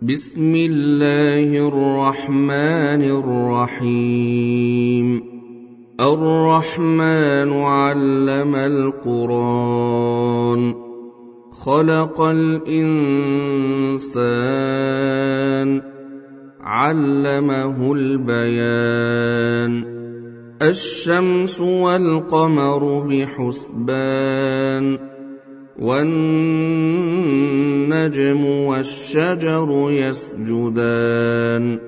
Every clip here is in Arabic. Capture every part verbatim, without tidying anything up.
بسم الله الرحمن الرحيم. الرحمن علم القرآن خلق الإنسان علمه البيان. الشمس والقمر بحسبان والنجم والشجر يسجدان.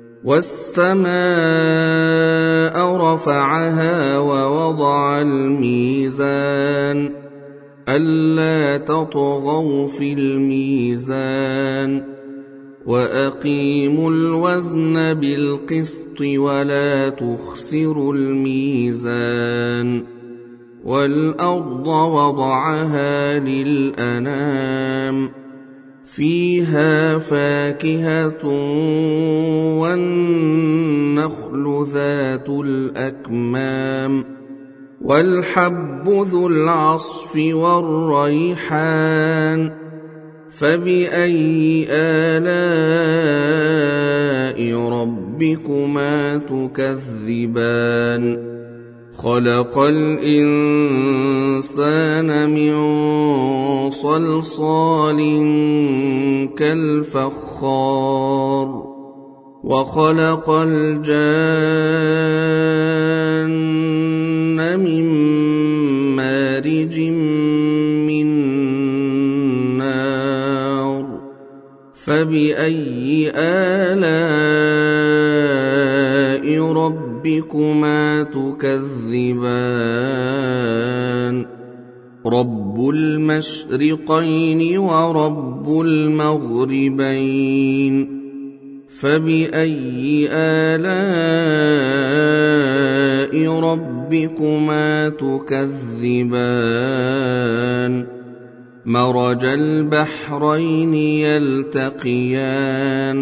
والسماء رفعها ووضع الميزان ألا تطغوا في الميزان وأقيموا الوزن بالقسط ولا تخسروا الميزان. والأرض وضعها للأنام فيها فاكهة والنخل ذات الأكمام والحب ذو العصف والريحان. فبأي آلاء ربكما تكذبان؟ خلق الإنسان من صلصال كالفخار وخلق الجان من مارج من نار. فبأي آلاء ربكما تكذبان؟ رب المشرقين ورب المغربين. فبأي آلاء ربكما تكذبان؟ مرج البحرين يلتقيان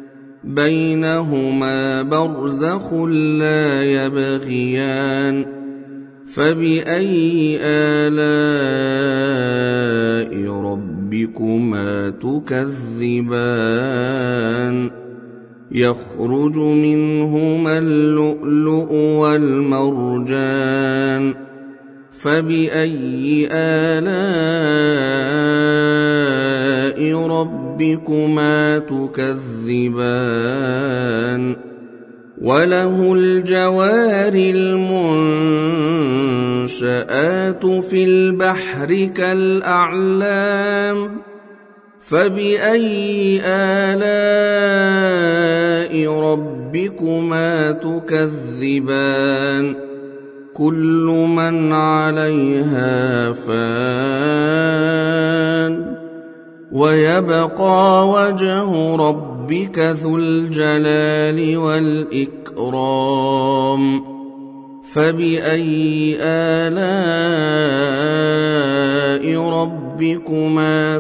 بينهما برزخ لا يبغيان. فبأي آلاء ربكما تكذبان؟ يخرج منهما اللؤلؤ والمرجان. فبأي آلاء ربكما تكذبان؟ وله الجوار المنشآت في البحر كالأعلام. فبأي آلاء ربكما تكذبان؟ كل من عليها فان ويبقى وجه ربك ذو الجلال والإكرام. فبأي آلاء ربكما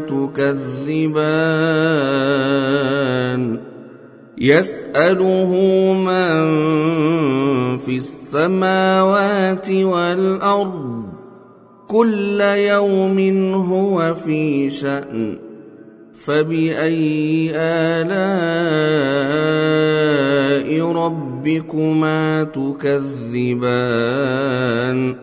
تكذبان؟ يسأله من في السماوات والأرض كل يوم هو في شأن. فبأي آلاء ربكما تكذبان؟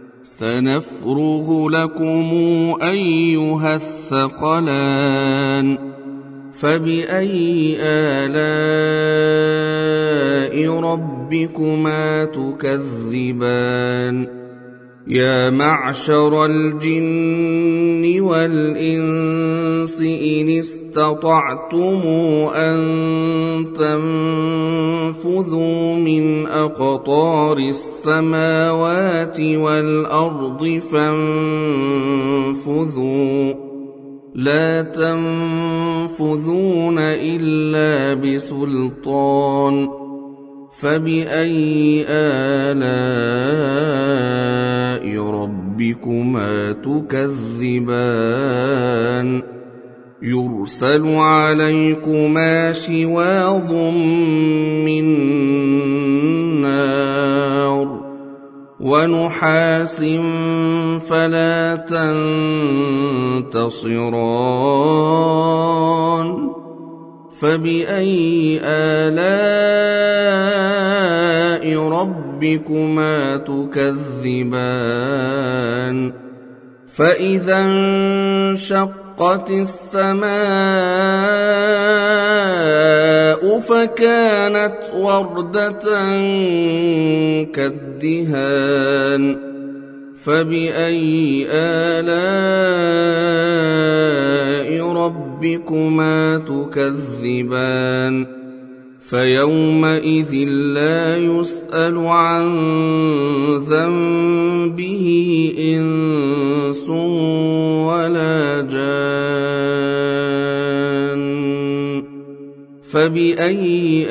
سنفرغ لكم أيها الثقلان. فبأي آلاء ربكما تكذبان؟ يا معشر الجن والإنس إن استطعتم أن تنفذوا من أقطار السماوات والأرض فانفذوا لا تنفذون إلا بسلطان. فبأي آلاء ربكما تكذبان؟ يرسل عليكما شواظ من نار ونحاس فلا تنتصران فبأي آلاء ربكما تكذبان فإذا انشقت السماء فكانت وردة كالدهان فبأي آلاء ربكما تكذبان فيومئذ لا يسأل عن ذنبه إنس ولا جان فبأي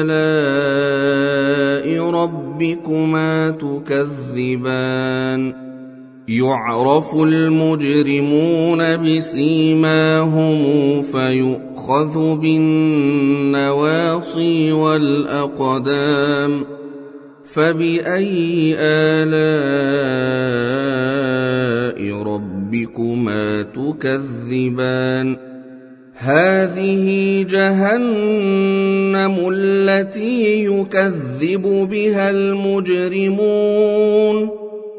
آلاء ربكما تكذبان يعرف المجرمون بسيماهم فيؤخذ بالنواصي والأقدام فبأي آلاء ربكما تكذبان هذه جهنم التي يكذب بها المجرمون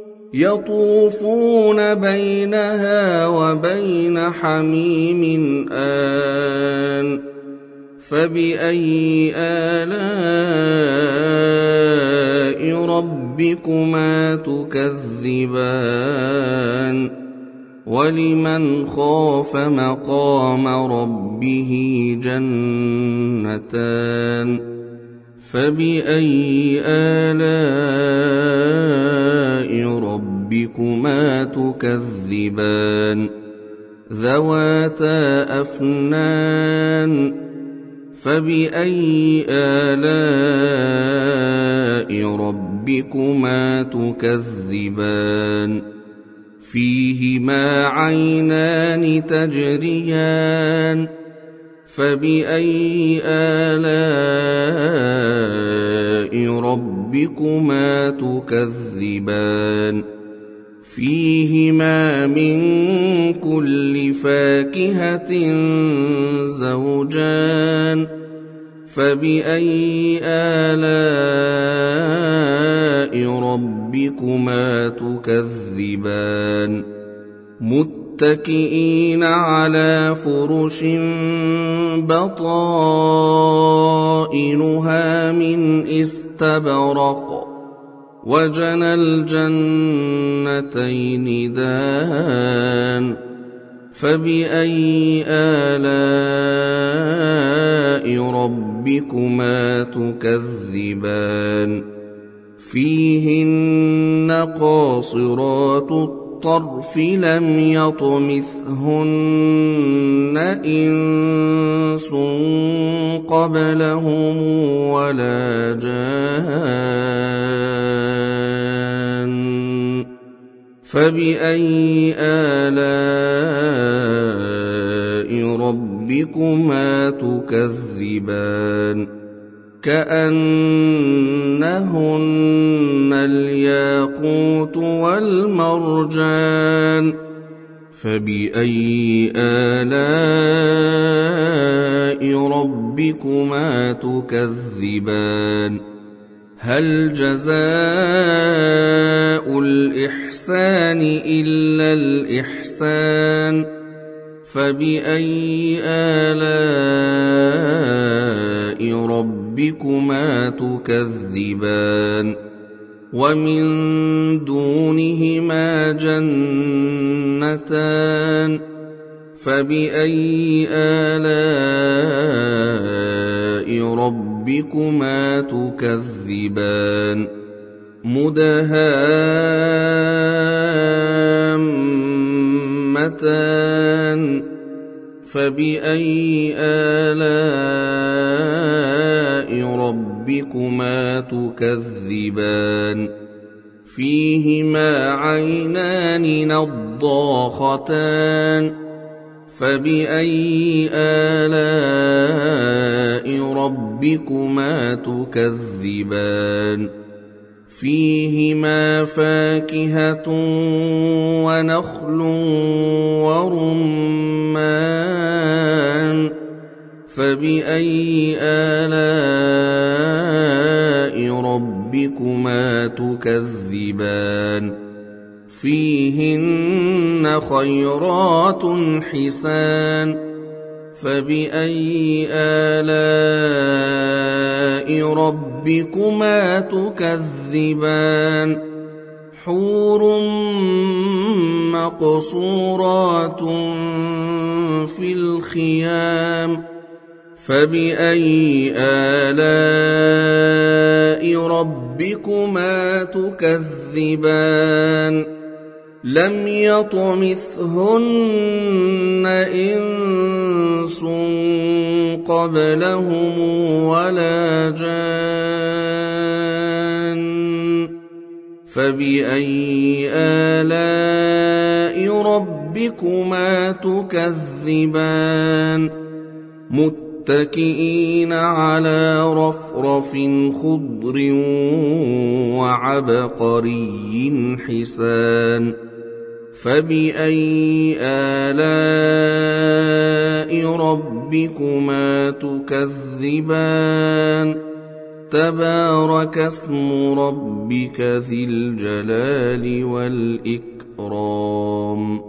يطوفون بينها وبين حميم آن فبأي آلاء ربكما تكذبان ولمن خاف مقام ربه جنتان فبأي آلاء ربكما تكذبان ذواتا أفنان فبأي آلاء ربكما تكذبان فيهما عينان تجريان فبأي آلاء ربكما تكذبان فيهما من كل فاكهة زوجان فبأي آلاء ربكما تكذبان متكئين على فرش بطائنها من استبرق وجنى الجنتين دان فبأي آلاء ربكما تكذبان فيهن قاصرات الطرف لم يطمثهن إنس قبلهم ولا جان فبأي آلاء ربكما تكذبان كأنهن الياقوت والمرجان فبأي آلاء ربكما تكذبان هل جزاء الإحسان إلا الإحسان فبأي آلاء ربكما تكذبان ومن دونهما جنتان فبأي آلاء ربكما تكذبان مدهامتان فبأي آلاء ربكما تكذبان فيهما عينان نضاختان فبأي آلاء ربكما تكذبان فيهما فاكهة ونخل ورمان فبأي آلاء ربكما تكذبان فيهن خيرات حسان فبأي آلاء ربكما تكذبان حور مقصورات في الخيام فبأي آلاء ربكما تكذبان لم يطمثهن إنس قبلهم ولا جان فبأي آلاء ربكما تكذبان متكئين على رفرف خضر وعبقري حسان فبأي آلاء ربكما تكذبان تبارك اسم ربك ذي الجلال والإكرام